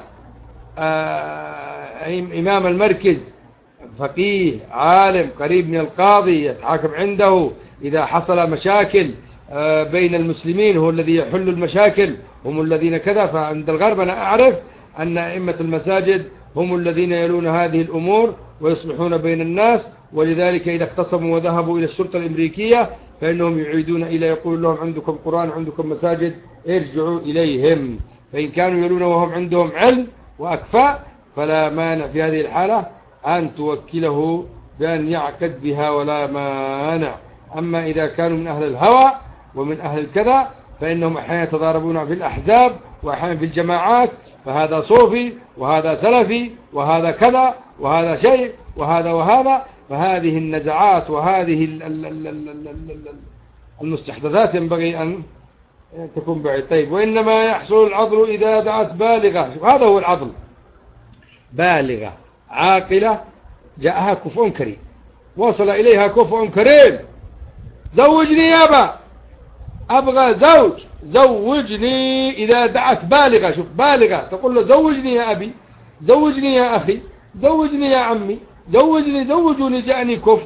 إمام المركز فقيه عالم قريب من القاضي يتحاكم عنده، إذا حصل مشاكل بين المسلمين هو الذي يحل المشاكل، هم الذين كذا. فعند الغرب أنا أعرف أن أئمة المساجد هم الذين يلون هذه الأمور ويصلحون بين الناس. ولذلك إذا اختصموا وذهبوا إلى الشرطة الأمريكية فإنهم يعيدون إلى يقول لهم عندكم قرآن عندكم مساجد ارجعوا إليهم. فإن كانوا يلون وهم عندهم علم وأكفاء فلا مانع في هذه الحالة أن توكله بأن يعقد بها ولا مانع. أما إذا كانوا من أهل الهوى ومن أهل الكذا فإنهم أحيانا يتضاربون في الأحزاب وأحيانا في الجماعات، فهذا صوفي وهذا سلفي وهذا كذا وهذا شيء وهذا. فهذه النزعات وهذه المستحدثات ينبغي أن تكون بعيد. طيب وإنما يحصل العضل إذا دعت بالغة. هذا هو العضل، بالغة عاقلة جاءها كفء كريم، وصل إليها كفء كريم، زوجني يابا، أبغى زوج، زوجني. إذا دعت بالغة، شوف بالغة تقول له زوجني يا أبي، زوجني يا أخي، زوجني يا عمي، زوجوني جاءني كفء.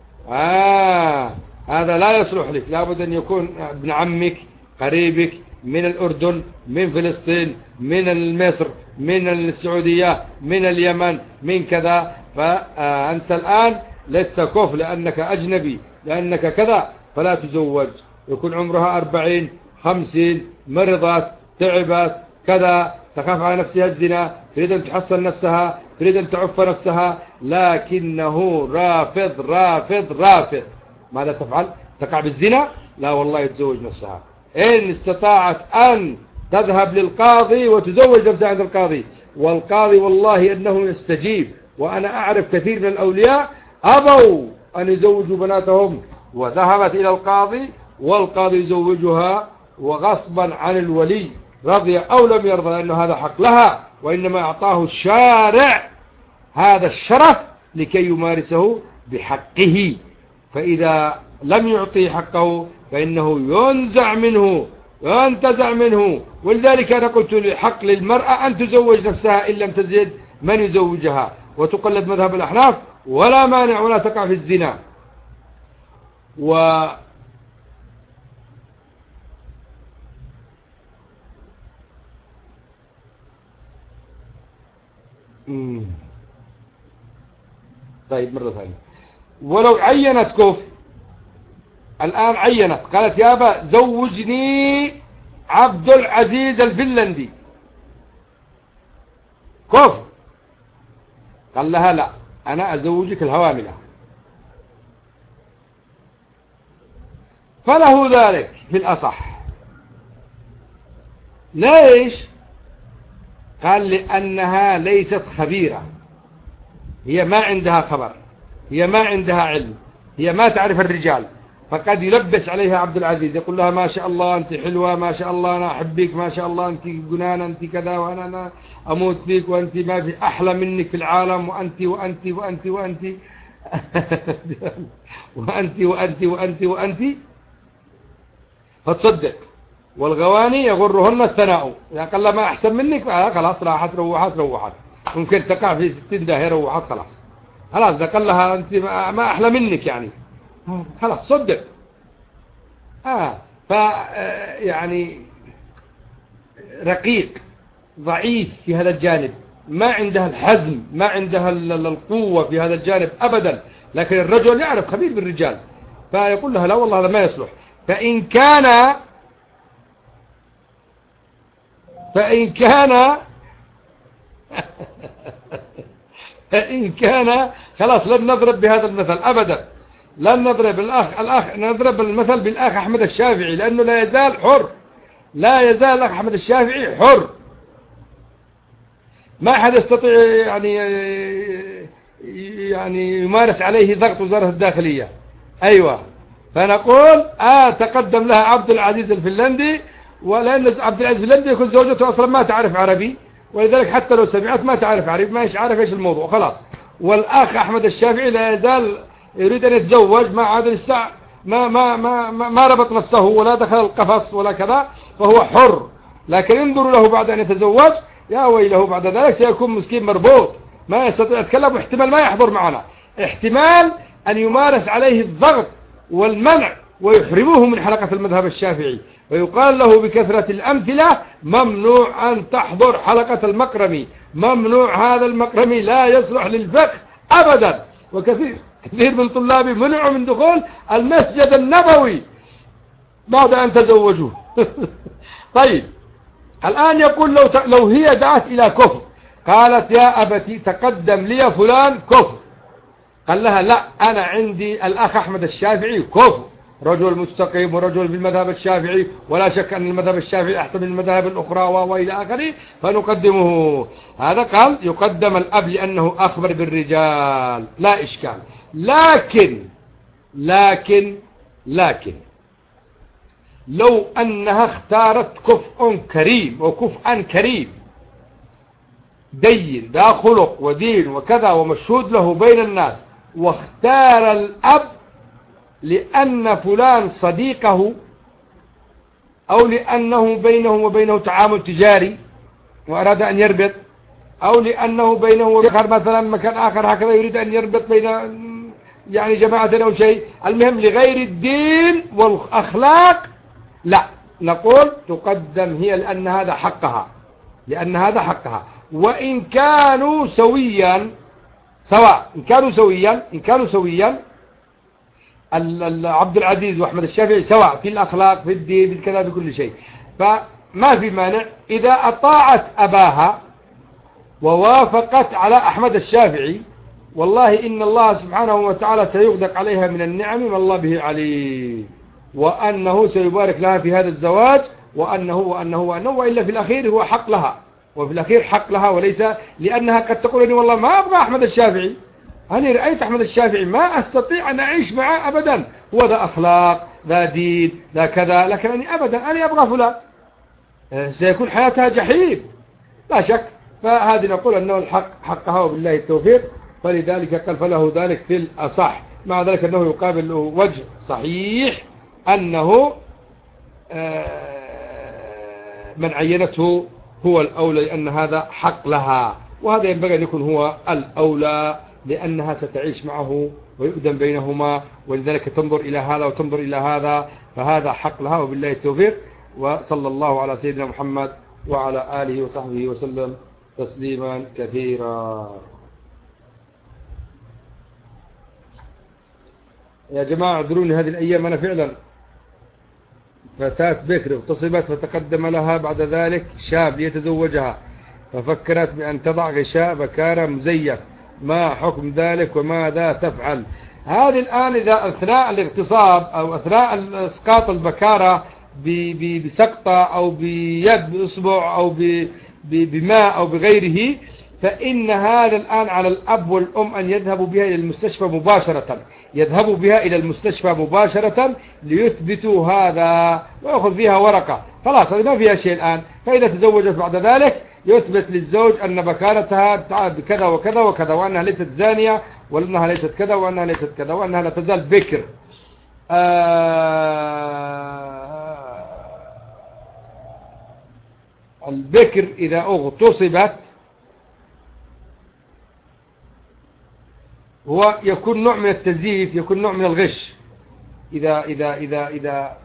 هذا لا يصلح لك، لابد أن يكون ابن عمك قريبك من الأردن، من فلسطين، من مصر، من السعودية، من اليمن، من كذا. فأنت الآن لست كفء لأنك أجنبي، لأنك كذا، فلا تزوج. يكون عمرها 40 50، مرضت تعبت كذا، تخاف على نفسها الزنا، تريد أن تحصن نفسها، تريد أن تعف نفسها، لكنه رافض. ماذا تفعل؟ تقع بالزنا؟ لا والله يتزوج نفسها. إن استطاعت أن تذهب للقاضي وتزوج نفسها عند القاضي، والقاضي والله أنه يستجيب. وأنا أعرف كثير من الأولياء أبوا أن يزوجوا بناتهم، وذهبت إلى القاضي والقاضي يزوجها وغصبا عن الولي، رضي أو لم يرضى، لأنه هذا حق لها، وإنما أعطاه الشارع هذا الشرف لكي يمارسه بحقه. فإذا لم يعطيه حقه فإنه ينزع منه. ولذلك أنا قلت الحق للمرأة أن تزوج نفسها إن لم تجد من يزوجها، وتقلد مذهب الأحناف ولا مانع، ولا تقع في الزنا. طيب مرة ثانية، ولو عينت كفر، الآن عينت قالت يابا زوجني عبد العزيز الفنلندي، كفر، قال لها لا أنا أزوجك الهواملة، فله ذلك في الأصح. ليش؟ قال لأنها ليست خبيرة، هي ما عندها خبر، هي ما عندها علم، هي ما تعرف الرجال، فقد يلبس عليها عبد العزيز يقول لها ما شاء الله أنت حلوة، ما شاء الله أنا أحبك، ما شاء الله أنت جنانة، أنت كذا، وأنا أموت فيك، وأنت ما في أحلى منك في العالم، وأنت وأنت وأنت وأنت وأنت وأنت وأنت وأنت، فتصدق. والغواني يغرهن الثناء، إذا قال لها ما أحسن منك خلاص راحت روحت، ممكن تقع في 60 داهية روحت خلاص إذا قال لها أنت ما أحلى منك يعني خلاص صدق. يعني رقيق ضعيف في هذا الجانب، ما عندها الحزم، ما عندها القوة في هذا الجانب أبدا، لكن الرجل يعرف خبير بالرجال، فيقول لها لا والله هذا ما يصلح. فإن كان خلاص لن نضرب بهذا المثل أبدا، لن نضرب نضرب المثل بالأخ أحمد الشافعي، لأنه لا يزال حر، لا يزال الأخ أحمد الشافعي حر، ما أحد يستطيع يعني يمارس عليه ضغط وزارة الداخلية. أيوة، فنقول تقدم لها عبد العزيز الفنلندي، ولأن عبد العزيز الفنلندي يكون زوجته أصلا ما تعرف عربي، ولذلك حتى لو سمعت ما تعرف عربي، ما عارف إيش الموضوع خلاص. والأخ أحمد الشافعي لا يزال يريد أن يتزوج، ما عاد الساعة ما ربط نفسه ولا دخل القفص ولا كذا، فهو حر. لكن انظروا له بعد أن يتزوج، يا ويله بعد ذلك سيكون مسكين مربوط، ما يستطيع يتكلم، واحتمال ما يحضر معنا، احتمال أن يمارس عليه الضغط والمنع ويحرموه من حلقة المذهب الشافعي، ويقال له بكثرة الأمثلة ممنوع أن تحضر حلقة المقرمي، ممنوع، هذا المقرمي لا يصلح للفقه أبدا. وكثير من طلابي منعوا من دخول المسجد النبوي بعد أن تزوجوه. طيب الآن يقول لو هي دعت إلى كفر، قالت يا أبتي تقدم لي فلان كفر، قال لها لا أنا عندي الأخ أحمد الشافعي كفر، رجل مستقيم ورجل بالمذهب الشافعي، ولا شك أن المذهب الشافعي أحسن من المذاهب الأخرى وإلى آخره، فنقدمه. هذا قال يقدم الأب لأنه أخبر بالرجال، لا إشكال. لكن لو أنها اختارت كفء كريم وكفءا كريم دين ذا خلق ودين وكذا ومشهود له بين الناس، واختار الأب لأن فلان صديقه، أو لأنه بينه وبينه تعامل تجاري وأراد أن يربط، أو لأنه بينه وبين مثلا مكان آخر هكذا يريد أن يربط بين يعني جماعة أو شيء، المهم لغير الدين والأخلاق، لا نقول تقدم هي لأن هذا حقها، وإن كانوا سويا سواء، إن كانوا سويا عبد العزيز وأحمد الشافعي سواء في الأخلاق في الدين في الكلام بكل شيء، فما في مانع إذا أطاعت أباها ووافقت على أحمد الشافعي، والله إن الله سبحانه وتعالى سيغدق عليها من النعم ما الله به عليم، وأنه سيبارك لها في هذا الزواج، وأنه وإلا في الأخير هو حق لها، وفي الأخير حق لها، وليس لأنها قد تقول لي والله ما أبغى أحمد الشافعي، أنا رأيت أحمد الشافعي ما أستطيع أن أعيش معه أبدا، هو ذا أخلاق ذا دين ذا كذا، لكن أنا أبغى فلان، سيكون حياتها جحيم لا شك. فهذه نقول أنه الحق حقها وبالله التوفيق، فلذلك قال فله ذلك في الأصح، مع ذلك أنه يقابل وجه صحيح أنه من عينته هو الأولى، لأن هذا حق لها، وهذا ينبغي أن يكون هو الأولى، لأنها ستعيش معه ويؤذن بينهما، ولذلك تنظر إلى هذا وتنظر إلى هذا، فهذا حق لها وبالله التوفيق. وصلى الله على سيدنا محمد وعلى آله وصحبه وسلم تسليما كثيرا. يا جماعة اعذروني هذه الأيام أنا فعلا فتاة بكر اغتصبت فتقدم لها بعد ذلك شاب ليتزوجها ففكرت بأن تضع غشاء بكارة مزيف، ما حكم ذلك وماذا تفعل؟ هذه الآن إذا أثناء الاغتصاب أو أثناء إسقاط البكارة بسقطة أو بيد بإصبع أو بماء أو بغيره، فإن هذا الآن على الأب والأم أن يذهبوا بها إلى المستشفى مباشرة، يذهبوا بها إلى المستشفى مباشرة ليثبتوا هذا ويأخذ فيها ورقة، خلاص هذه ما فيها شيء الآن. فإذا تزوجت بعد ذلك يثبت للزوج أن بكارتها بكذا وكذا وكذا، وأنها ليست زانية وأنها ليست كذا وأنها ليست كذا وأنها لا تزال بكر. البكر إذا اغتصبت هو يكون نوع من التزييف، يكون نوع من الغش. إذا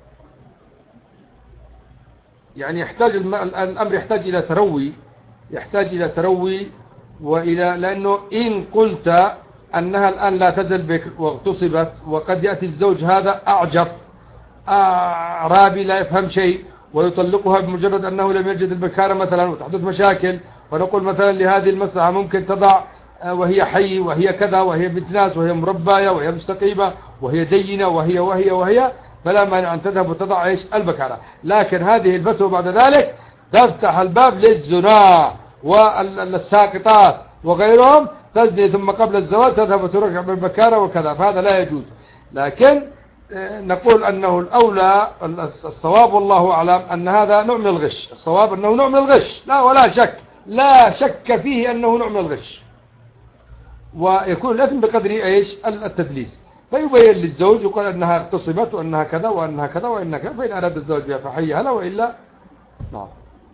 يعني يحتاج الأمر يحتاج إلى تروي، يحتاج إلى تروي وإلى، لأنه إن قلت أنها الآن لا تزل بكر واغتصبت وقد يأتي الزوج هذا أعجف أعرابي لا يفهم شيء ويطلقها بمجرد أنه لم يجد البكارة مثلا وتحدث مشاكل، ونقول مثلا لهذه المصلحة ممكن تضع وهي حي وهي كذا وهي بنت ناس وهي مرباية وهي مستقيمة وهي دينة وهي فلا مانع أن تذهب وتضع إيش البكارة. لكن هذه الفتوى بعد ذلك تفتح الباب للزنا والساقطات وغيرهم، تزني ثم قبل الزواج تذهب وترجع بالبكارة وكذا، فهذا لا يجوز. لكن نقول أنه الأولى الصواب والله أعلم أن هذا نوع من الغش، الصواب أنه نوع من الغش لا ولا شك، لا شك فيه أنه نوع من الغش، ويكون الإثم بقدر إيش التدليس. فيبين للزوج يقول أنها اغتصبت وأنها كذا وأنها كذا وأنها كذا، فإن أراد الزوج بها فحيها له وإلا نعم.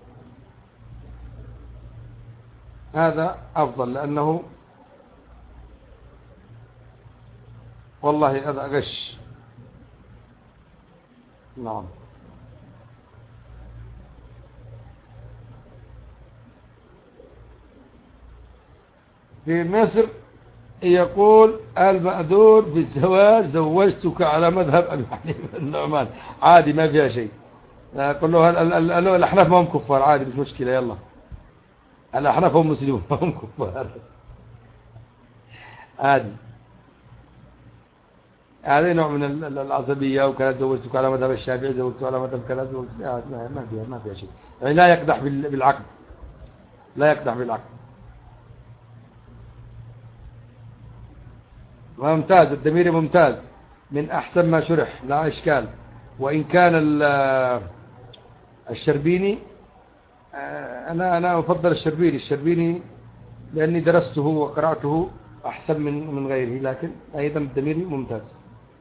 هذا أفضل، لأنه والله هذا غش. نعم. في مصر يقول المأذون بالزواج زوجتك على مذهب أبي حنيفة النعمان، عادي ما فيها شيء. قل له الأحناف ما هم كفار، عادي مش مشكلة، يلا الأحناف هم مسلمون ما هم كفار عادي. هذا نوع من العصبية، وكانت زوجتك على مذهب الشافعي زوجتك على مذهب كذا زوجتك، ما فيها شيء، يعني لا يقدح بالعقد، لا يقدح بالعقد. ممتاز، الدميري ممتاز، من أحسن ما شرح لا إشكال. وإن كان الشربيني أنا أفضل الشربيني لأني درسته وقرأته أحسن من غيره، لكن أيضا الدميري ممتاز.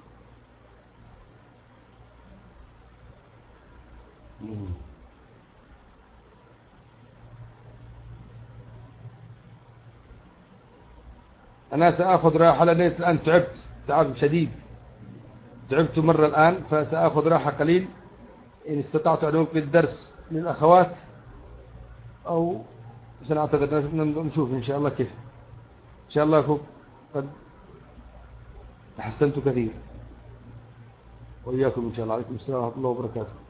أنا سأخذ راحة لأني الآن تعب شديد، تعبت مرة الآن، فسأخذ راحة قليل إن استطعت أن أنقل الدرس للأخوات أو سنعتذر، نشوف إن شاء الله كيف. إن شاء الله أكون قد تحسنت كثير، وإياكم إن شاء الله. عليكم السلام ورحمة الله وبركاته.